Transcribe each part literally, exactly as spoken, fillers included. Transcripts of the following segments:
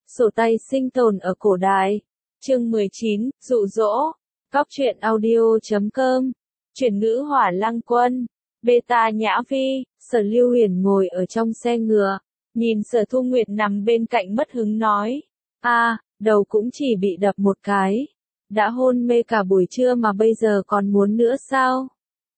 Sổ tay sinh tồn ở cổ đại. Chương mười chín, dụ dỗ. Cóc truyện audio chấm com. Chuyển ngữ Hỏa Lăng Quân. Beta Nhã Vi. Sở Lưu Huyền ngồi ở trong xe ngựa, nhìn Sở Thu Nguyệt nằm bên cạnh mất hứng nói. a à, đầu cũng chỉ bị đập một cái. Đã hôn mê cả buổi trưa mà bây giờ còn muốn nữa sao?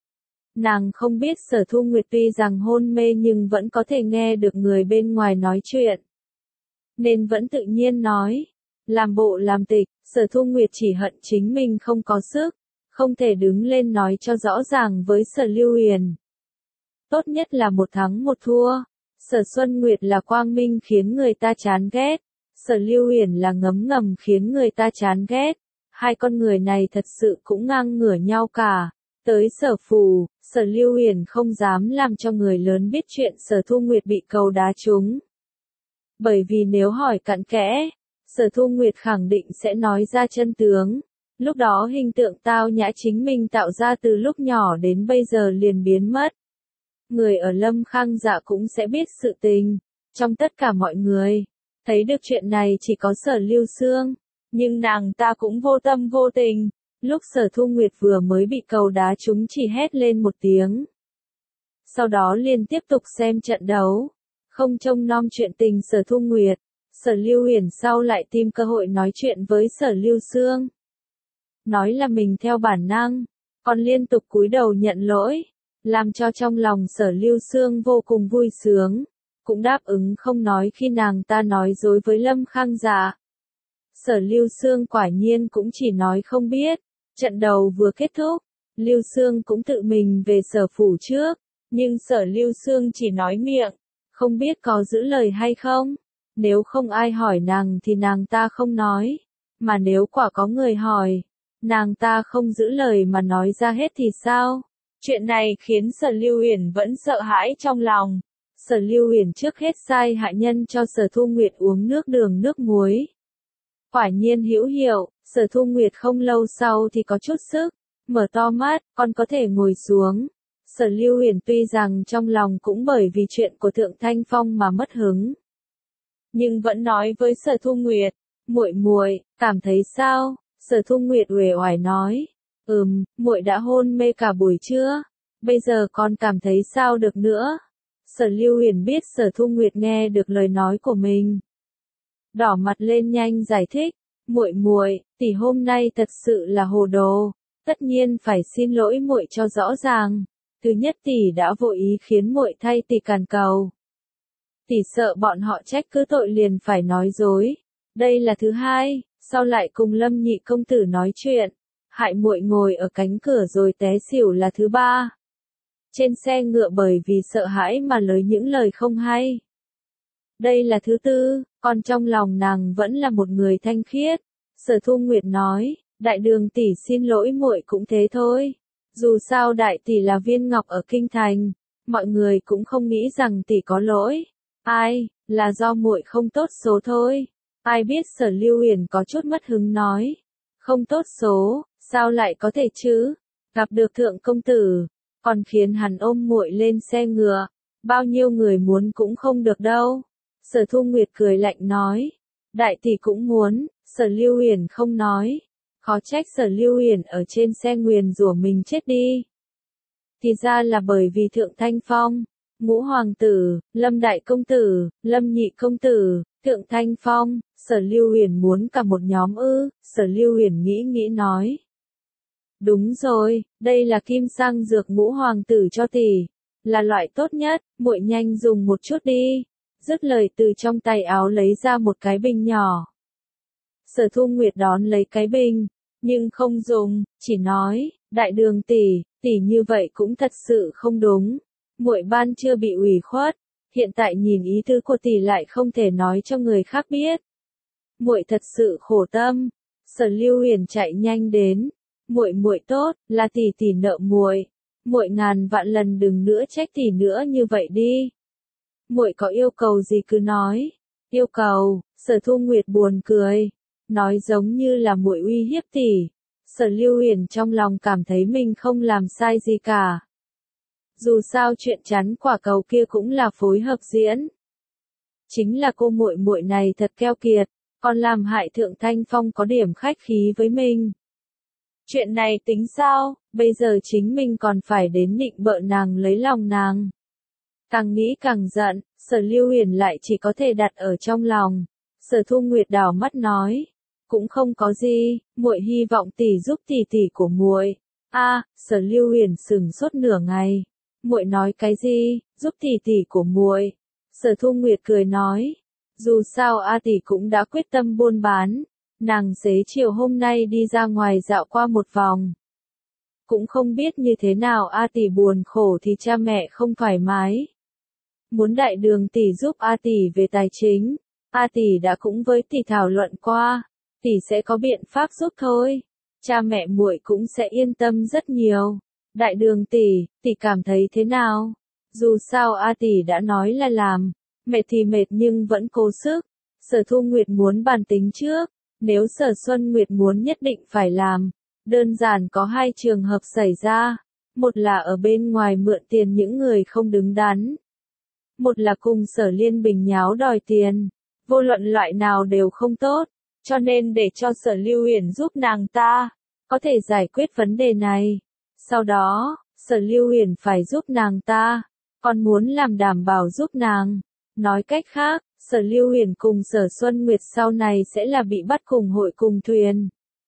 Nàng không biết Sở Thu Nguyệt tuy rằng hôn mê nhưng vẫn có thể nghe được người bên ngoài nói chuyện, nên vẫn tự nhiên nói. Làm bộ làm tịch, Sở Thu Nguyệt chỉ hận chính mình không có sức, không thể đứng lên nói cho rõ ràng với Sở Lưu Huyền. Tốt nhất là một thắng một thua. Sở Xuân Nguyệt là quang minh khiến người ta chán ghét, Sở Lưu Huyền là ngấm ngầm khiến người ta chán ghét. Hai con người này thật sự cũng ngang ngửa nhau cả. Tới Sở Phủ, Sở Lưu Huyền không dám làm cho người lớn biết chuyện Sở Thu Nguyệt bị cầu đá trúng. Bởi vì nếu hỏi cặn kẽ, Sở Thu Nguyệt khẳng định sẽ nói ra chân tướng. Lúc đó hình tượng tao nhã chính mình tạo ra từ lúc nhỏ đến bây giờ liền biến mất. Người ở Lâm Khang Dạ cũng sẽ biết sự tình. Trong tất cả mọi người, thấy được chuyện này chỉ có Sở Lưu Sương. Nhưng nàng ta cũng vô tâm vô tình. Lúc Sở Thu Nguyệt vừa mới bị cầu đá trúng chỉ hét lên một tiếng. Sau đó liền tiếp tục xem trận đấu. Không trông nom chuyện tình Sở Thu Nguyệt, Sở Lưu Huyền sau lại tìm cơ hội nói chuyện với Sở Lưu Sương. Nói là mình theo bản năng, còn liên tục cúi đầu nhận lỗi, làm cho trong lòng Sở Lưu Sương vô cùng vui sướng, cũng đáp ứng không nói khi nàng ta nói dối với Lâm Khang Dạ. Sở Lưu Sương quả nhiên cũng chỉ nói không biết. Trận đầu vừa kết thúc, Lưu Sương cũng tự mình về Sở Phủ trước, nhưng Sở Lưu Sương chỉ nói miệng, không biết có giữ lời hay không. Nếu không ai hỏi nàng thì nàng ta không nói, mà nếu quả có người hỏi, nàng ta không giữ lời mà nói ra hết thì sao? Chuyện này khiến Sở Lưu Huyền vẫn sợ hãi trong lòng. Sở Lưu Huyền trước hết sai hạ nhân cho Sở Thu Nguyệt uống nước đường nước muối. Quả nhiên hữu hiệu, Sở Thu Nguyệt không lâu sau thì có chút sức, mở to mắt, còn có thể ngồi xuống. Sở Lưu Huyền tuy rằng trong lòng cũng bởi vì chuyện của Thượng Thanh Phong mà mất hứng, nhưng vẫn nói với Sở Thu Nguyệt, muội muội, cảm thấy sao? Sở Thu Nguyệt uể oải nói, ừm, muội đã hôn mê cả buổi trưa, bây giờ còn cảm thấy sao được nữa? Sở Lưu Huyền biết Sở Thu Nguyệt nghe được lời nói của mình, đỏ mặt lên nhanh giải thích, muội muội, tỷ hôm nay thật sự là hồ đồ, tất nhiên phải xin lỗi muội cho rõ ràng. Thứ nhất, tỷ đã vô ý khiến muội thay tỷ càn cầu. Tỷ sợ bọn họ trách cứ tội liền phải nói dối. Đây là thứ hai, sau lại cùng Lâm nhị công tử nói chuyện, hại muội ngồi ở cánh cửa rồi té xỉu là thứ ba. Trên xe ngựa bởi vì sợ hãi mà lời những lời không hay. Đây là thứ tư, còn trong lòng nàng vẫn là một người thanh khiết. Sở Thu Nguyệt nói, đại đường tỷ xin lỗi muội cũng thế thôi. Dù sao đại tỷ là viên ngọc ở kinh thành, mọi người cũng không nghĩ rằng tỷ có lỗi. Ai, là do muội không tốt số thôi. Ai biết Sở Lưu Huyền có chút mất hứng nói, không tốt số, sao lại có thể chứ? Gặp được thượng công tử, còn khiến hắn ôm muội lên xe ngựa, bao nhiêu người muốn cũng không được đâu. Sở Thu Nguyệt cười lạnh nói, đại tỷ cũng muốn. Sở Lưu Huyền không nói, khó trách Sở Lưu Huyền ở trên xe nguyền rủa mình chết đi. Thì ra là bởi vì Thượng Thanh Phong, Ngũ Hoàng tử, Lâm Đại Công Tử, Lâm Nhị Công Tử, Thượng Thanh Phong, Sở Lưu Huyền muốn cả một nhóm ư? Sở Lưu Huyền nghĩ nghĩ nói. Đúng rồi, đây là kim sang dược Ngũ Hoàng tử cho tỷ, là loại tốt nhất, muội nhanh dùng một chút đi. Dứt lời từ trong tay áo lấy ra một cái bình nhỏ. Sở Thu Nguyệt đón lấy cái bình, nhưng không dùng, chỉ nói, đại đường tỷ, tỷ như vậy cũng thật sự không đúng. Muội ban chưa bị ủy khuất, hiện tại nhìn ý tứ của tỷ lại không thể nói cho người khác biết. Muội thật sự khổ tâm. Sở Lưu Huyền chạy nhanh đến, muội muội tốt, là tỷ tỷ nợ muội, muội ngàn vạn lần đừng nữa trách tỷ nữa như vậy đi. Muội có yêu cầu gì cứ nói. Yêu cầu? Sở Thu Nguyệt buồn cười, nói giống như là muội uy hiếp tỷ. Sở Lưu Huyền trong lòng cảm thấy mình không làm sai gì cả. Dù sao chuyện chắn quả cầu kia cũng là phối hợp diễn. Chính là cô muội muội này thật keo kiệt, còn làm hại Thượng Thanh Phong có điểm khách khí với mình. Chuyện này tính sao, bây giờ chính mình còn phải đến định bợ nàng lấy lòng nàng. Càng nghĩ càng giận, Sở Lưu Huyền lại chỉ có thể đặt ở trong lòng. Sở Thu Nguyệt đảo mắt nói, cũng không có gì, muội hy vọng tỷ giúp tỷ tỷ của muội. A, Sở Lưu Huyền sững sốt nửa ngày. Muội nói cái gì, giúp tỷ tỷ của muội? Sở Thu Nguyệt cười nói, dù sao A tỷ cũng đã quyết tâm buôn bán, nàng xế chiều hôm nay đi ra ngoài dạo qua một vòng. Cũng không biết như thế nào A tỷ buồn khổ thì cha mẹ không thoải mái. Muốn đại đường tỷ giúp A tỷ về tài chính, A tỷ đã cũng với tỷ thảo luận qua, tỷ sẽ có biện pháp giúp thôi. Cha mẹ muội cũng sẽ yên tâm rất nhiều. Đại đường tỷ, tỷ cảm thấy thế nào? Dù sao A tỷ đã nói là làm, mệt thì mệt nhưng vẫn cố sức. Sở Thu Nguyệt muốn bàn tính trước, nếu Sở Xuân Nguyệt muốn nhất định phải làm, đơn giản có hai trường hợp xảy ra. Một là ở bên ngoài mượn tiền những người không đứng đắn. Một là cùng Sở Liên Bình nháo đòi tiền. Vô luận loại nào đều không tốt, cho nên để cho Sở Lưu Huyền giúp nàng ta, có thể giải quyết vấn đề này. Sau đó, Sở Lưu Huyền phải giúp nàng ta, còn muốn làm đảm bảo giúp nàng. Nói cách khác, Sở Lưu Huyền cùng Sở Xuân Nguyệt sau này sẽ là bị bắt cùng hội cùng thuyền.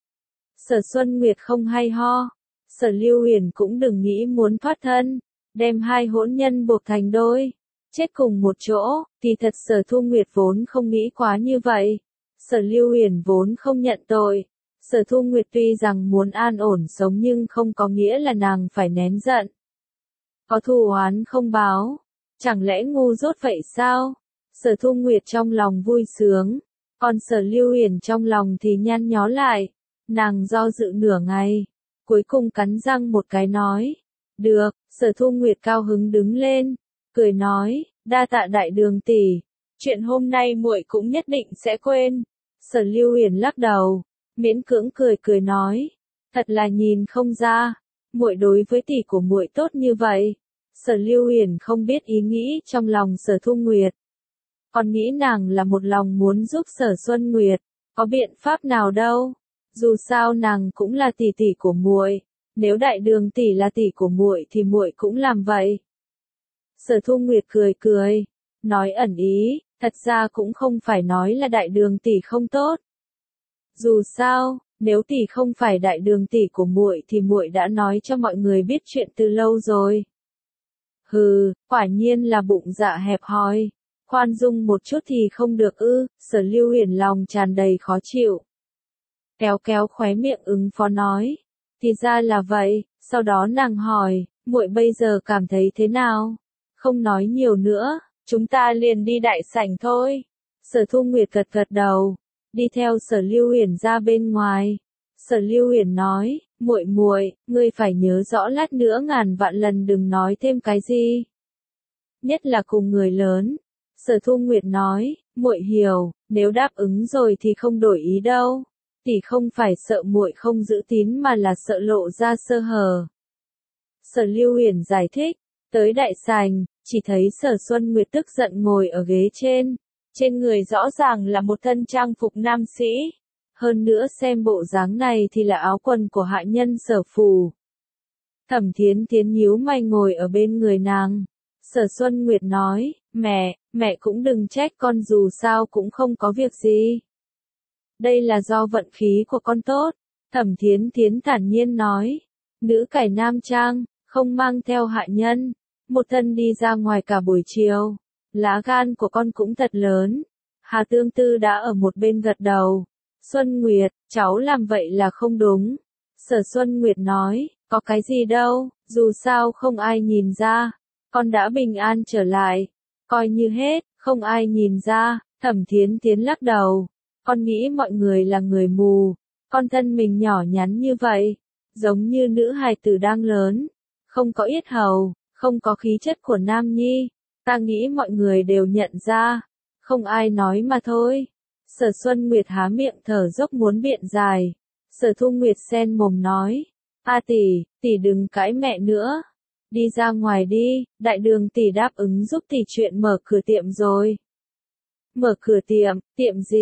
Sở Xuân Nguyệt không hay ho, Sở Lưu Huyền cũng đừng nghĩ muốn thoát thân, đem hai hỗn nhân buộc thành đôi, chết cùng một chỗ, thì thật Sở Thu Nguyệt vốn không nghĩ quá như vậy. Sở Lưu Huyền vốn không nhận tội. Sở Thu Nguyệt tuy rằng muốn an ổn sống nhưng không có nghĩa là nàng phải nén giận. Có thù oán không báo, chẳng lẽ ngu dốt vậy sao? Sở Thu Nguyệt trong lòng vui sướng, còn Sở Lưu Huyền trong lòng thì nhăn nhó lại. Nàng do dự nửa ngày, cuối cùng cắn răng một cái nói. Được, Sở Thu Nguyệt cao hứng đứng lên, cười nói, đa tạ đại đường tỷ, chuyện hôm nay muội cũng nhất định sẽ quên. Sở Lưu Huyền lắc đầu, miễn cưỡng cười cười nói, thật là nhìn không ra, muội đối với tỷ của muội tốt như vậy. Sở Lưu Huyền không biết ý nghĩ trong lòng Sở Thu Nguyệt, còn nghĩ nàng là một lòng muốn giúp Sở Xuân Nguyệt, có biện pháp nào đâu. Dù sao nàng cũng là tỷ tỷ của muội, nếu đại đường tỷ là tỷ của muội thì muội cũng làm vậy. Sở Thu Nguyệt cười cười, nói ẩn ý, thật ra cũng không phải nói là đại đường tỷ không tốt. Dù sao, nếu tỷ không phải đại đường tỷ của muội thì muội đã nói cho mọi người biết chuyện từ lâu rồi. Hừ, quả nhiên là bụng dạ hẹp hòi, khoan dung một chút thì không được ư? Sở Lưu Huyền lòng tràn đầy khó chịu. Kéo kéo khóe miệng ứng phó nói, thì ra là vậy. Sau đó nàng hỏi, muội bây giờ cảm thấy thế nào? Không nói nhiều nữa, chúng ta liền đi đại sảnh thôi. Sở Thu Nguyệt gật gật đầu, đi theo Sở Lưu Huyền ra bên ngoài. Sở Lưu Huyền nói, muội muội, ngươi phải nhớ rõ lát nữa ngàn vạn lần đừng nói thêm cái gì. Nhất là cùng người lớn. Sở Thu Nguyệt nói, muội hiểu, nếu đáp ứng rồi thì không đổi ý đâu. Tỷ không phải sợ muội không giữ tín mà là sợ lộ ra sơ hở. Sở Lưu Huyền giải thích, tới đại sảnh, chỉ thấy Sở Xuân Nguyệt tức giận ngồi ở ghế trên. Trên người rõ ràng là một thân trang phục nam sĩ. Hơn nữa xem bộ dáng này thì là áo quần của hạ nhân Sở phủ. Thẩm Thiến Thiến nhíu mày ngồi ở bên người nàng. Sở Xuân Nguyệt nói, mẹ, mẹ cũng đừng trách con dù sao cũng không có việc gì. Đây là do vận khí của con tốt. Thẩm Thiến Thiến thản nhiên nói, nữ cải nam trang, không mang theo hạ nhân, một thân đi ra ngoài cả buổi chiều. Lá gan của con cũng thật lớn. Hà Tương Tư đã ở một bên gật đầu. Xuân Nguyệt, cháu làm vậy là không đúng. Sở Xuân Nguyệt nói, có cái gì đâu, dù sao không ai nhìn ra. Con đã bình an trở lại. Coi như hết, không ai nhìn ra. Thẩm Thiến Thiến lắc đầu. Con nghĩ mọi người là người mù. Con thân mình nhỏ nhắn như vậy, giống như nữ hài tử đang lớn. Không có yết hầu, không có khí chất của nam nhi. Ta nghĩ mọi người đều nhận ra. Không ai nói mà thôi. Sở Xuân Nguyệt há miệng thở dốc muốn biện giải. Sở Thu Nguyệt sen mồm nói. A tỷ, tỷ đừng cãi mẹ nữa. Đi ra ngoài đi, đại đường tỷ đáp ứng giúp tỷ chuyện mở cửa tiệm rồi. Mở cửa tiệm, tiệm gì?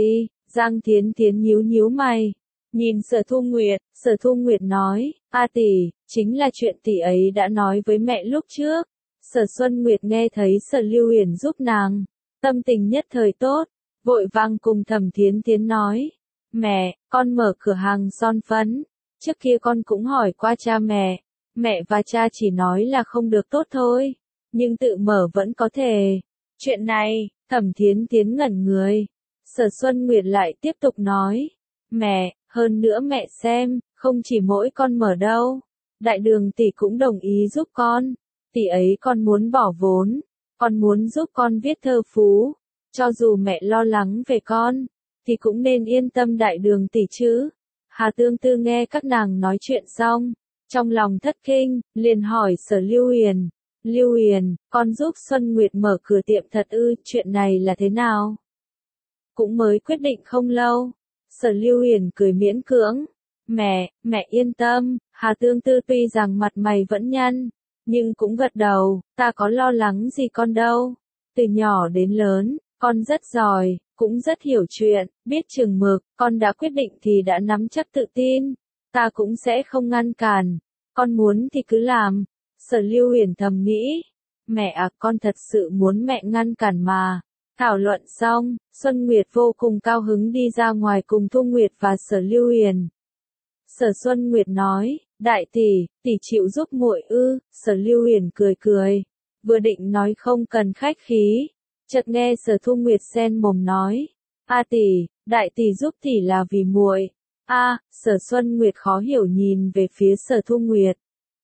Giang Thiến Thiến nhíu nhíu mày, nhìn Sở Thu Nguyệt, Sở Thu Nguyệt nói, a tỷ, chính là chuyện tỷ ấy đã nói với mẹ lúc trước. Sở Xuân Nguyệt nghe thấy Sở Lưu Huyền giúp nàng, tâm tình nhất thời tốt, vội vàng cùng Thẩm Thiến Thiến nói, mẹ, con mở cửa hàng son phấn, trước kia con cũng hỏi qua cha mẹ, mẹ và cha chỉ nói là không được tốt thôi, nhưng tự mở vẫn có thể. Chuyện này, Thẩm Thiến Thiến ngẩn người, Sở Xuân Nguyệt lại tiếp tục nói, mẹ, hơn nữa mẹ xem, không chỉ mỗi con mở đâu, Đại Đường tỷ cũng đồng ý giúp con, tỷ ấy còn muốn bỏ vốn, còn muốn giúp con viết thơ phú, cho dù mẹ lo lắng về con, thì cũng nên yên tâm Đại Đường tỷ chứ. Hà Tương Tư nghe các nàng nói chuyện xong, trong lòng thất kinh, liền hỏi Sở Lưu Huyền, Lưu Huyền, con giúp Xuân Nguyệt mở cửa tiệm thật ư, chuyện này là thế nào? Cũng mới quyết định không lâu. Sở Lưu Huyền cười miễn cưỡng, mẹ, mẹ yên tâm. Hà Tương Tư tuy rằng mặt mày vẫn nhăn, nhưng cũng gật đầu, ta có lo lắng gì con đâu. Từ nhỏ đến lớn, con rất giỏi, cũng rất hiểu chuyện, biết chừng mực, con đã quyết định thì đã nắm chắc tự tin, ta cũng sẽ không ngăn cản, con muốn thì cứ làm. Sở Lưu Huyền thầm nghĩ, mẹ à, con thật sự muốn mẹ ngăn cản mà. Thảo luận xong, Xuân Nguyệt vô cùng cao hứng đi ra ngoài cùng Thu Nguyệt và Sở Lưu Huyền. Sở Xuân Nguyệt nói, đại tỷ, tỷ chịu giúp muội ư? Sở Lưu Huyền cười cười, vừa định nói không cần khách khí, chợt nghe Sở Thu Nguyệt xen mồm nói, a tỷ, đại tỷ giúp tỷ là vì muội. A, Sở Xuân Nguyệt khó hiểu nhìn về phía Sở Thu Nguyệt.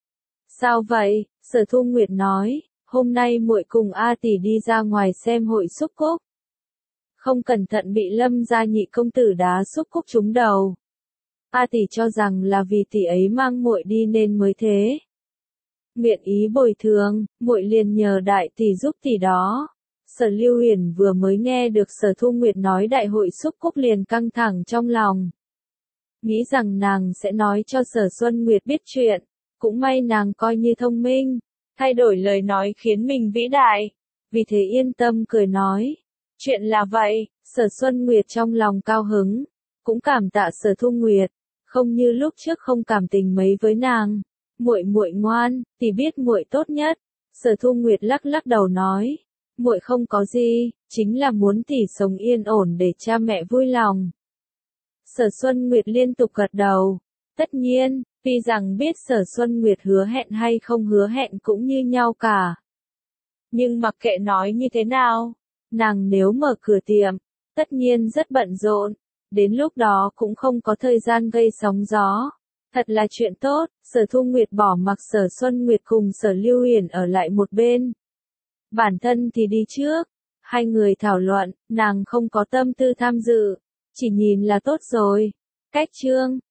Sao vậy? Sở Thu Nguyệt nói, hôm nay muội cùng A tỷ đi ra ngoài xem hội xúc cúc. Không cẩn thận bị Lâm gia nhị công tử đá xúc cúc trúng đầu. A tỷ cho rằng là vì tỷ ấy mang muội đi nên mới thế. Nguyện ý bồi thường, muội liền nhờ đại tỷ giúp tỷ đó. Sở Lưu Huyền vừa mới nghe được Sở Thu Nguyệt nói đại hội xúc cúc liền căng thẳng trong lòng. Nghĩ rằng nàng sẽ nói cho Sở Xuân Nguyệt biết chuyện, cũng may nàng coi như thông minh, thay đổi lời nói khiến mình vĩ đại, vì thế yên tâm cười nói, chuyện là vậy. Sở Xuân Nguyệt trong lòng cao hứng, cũng cảm tạ Sở Thu Nguyệt, không như lúc trước không cảm tình mấy với nàng. Muội muội ngoan, tỷ biết muội tốt nhất. Sở Thu Nguyệt lắc lắc đầu nói, muội không có gì, chính là muốn tỷ sống yên ổn để cha mẹ vui lòng. Sở Xuân Nguyệt liên tục gật đầu, tất nhiên, tuy rằng biết Sở Xuân Nguyệt hứa hẹn hay không hứa hẹn cũng như nhau cả. Nhưng mặc kệ nói như thế nào, nàng nếu mở cửa tiệm, tất nhiên rất bận rộn, đến lúc đó cũng không có thời gian gây sóng gió. Thật là chuyện tốt. Sở Thu Nguyệt bỏ mặc Sở Xuân Nguyệt cùng Sở Lưu Huyền ở lại một bên. Bản thân thì đi trước. Hai người thảo luận, nàng không có tâm tư tham dự, chỉ nhìn là tốt rồi. Cách chương